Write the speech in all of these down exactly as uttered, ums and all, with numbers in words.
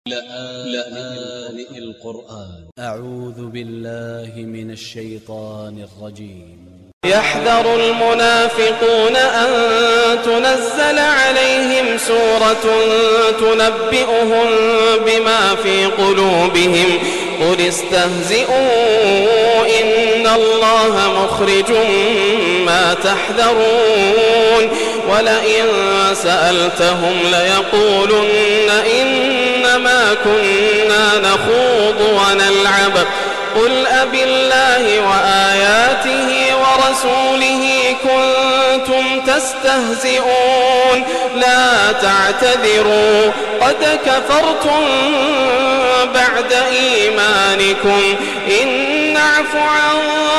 لآن القرآن أ ع و ذ ب ا ل ل ه من ا ل ش ي ط ا ن ا ل ج ي م يحذر المنافقون أن تنزل عليهم سورة تنبئهم بما في قلوبهم قل استهزئوا إن الله مخرج ما تحذرون ولئن سألتهم ليقولن إنما كنا نخوض ونلعب قل أبالله وآياته ورسوله كنتم تستهزئون لا تعتذروا قد كفرتم بعد إيمانكم إن نعف عن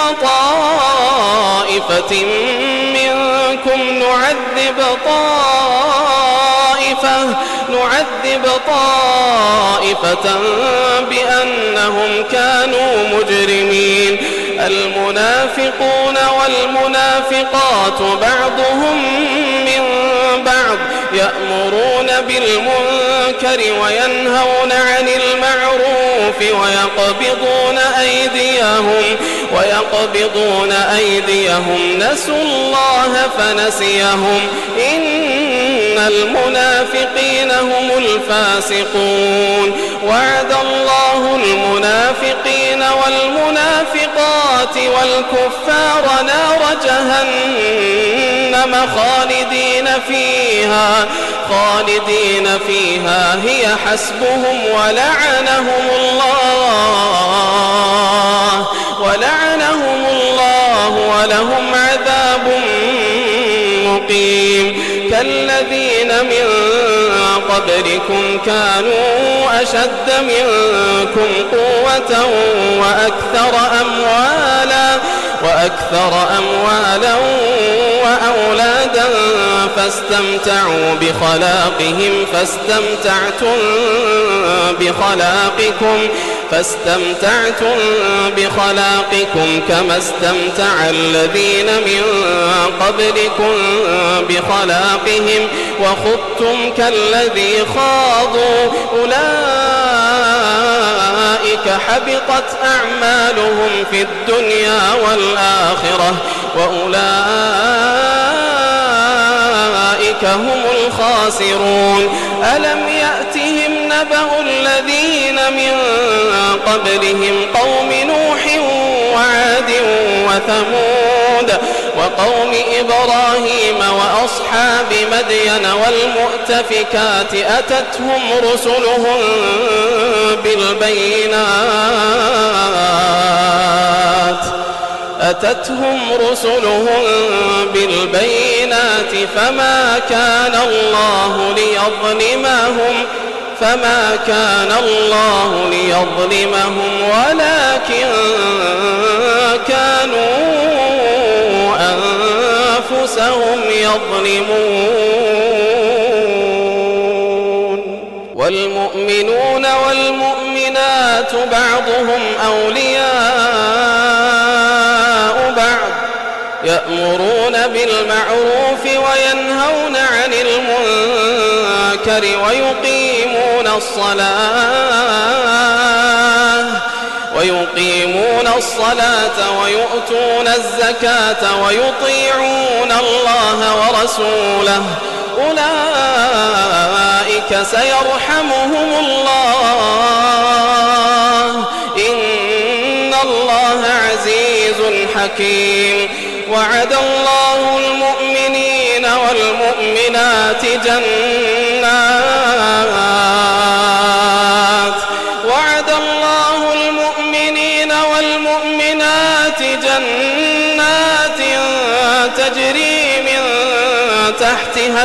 طائفة منكم نعذب طائفة نعذب طائفة بأنهم كانوا مجرمين المنافقون والمنافقات بعضهم من بعض يأمرون بالمنكر وينهون عن المعروف ويقبضون أيديهم ويقبضون أيديهم نسوا الله فنسيهم إن المنافقين هم الفاسقون وعد الله المنافقين والمنافقات والكفار نار جهنم خالدين فيها خالدين فيها هي حسبهم ولعنهم الله ولعنهم الله ولهم عذاب مقيم كالذين من قبلكم كانوا أشد منكم قوة وأكثر أموالا وأكثر أموالا وأولادا فاستمتعوا بخلاقهم فاستمتعتم بخلاقكم فاستمتعتم بخلاقكم كما استمتع الذين من قبلكم بخلاقهم وخضتم كالذي خاضوا أولئك حبطت أعمالهم في الدنيا والآخرة وأولئك هم الخاسرون ألم يأتهم نبأ الذين من قبلهم قوم نوح وعاد وثمود وقوم إبراهيم وأصحاب مدين والمؤتفكات أتتهم رسلهم بالبينات أتتهم رسلهم بالبينات فما كان الله ليظلمهم فما كان الله ليظلمهم ولكن كانوا أنفسهم يظلمون والمؤمنون والمؤمنات بعضهم أولياء بعض يأمرون بالمعروف وينهون عن المنكر ويقيمون الصلاة ويقيمون الصلاة ويؤتون الزكاة ويطيعون الله ورسوله أولئك سيرحمهم الله إن الله عزيز حكيم وعد الله المؤمنين والمؤمنات جنات وعد الله المؤمنين والمؤمنات جنات تجري من تحتها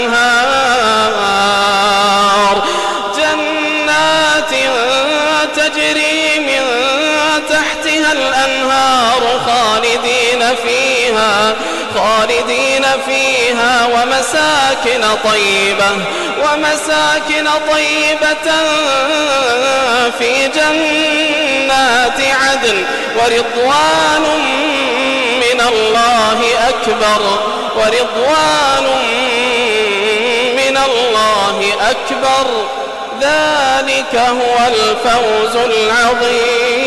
الأنهار جنات تجري من تحتها الأنهار خالدين فيها خالدين فيها ومساكن طيبة ومساكن طيبة في جنات عدن ورضوان من الله أكبر ورضوان من الله أكبر ذلك هو الفوز العظيم.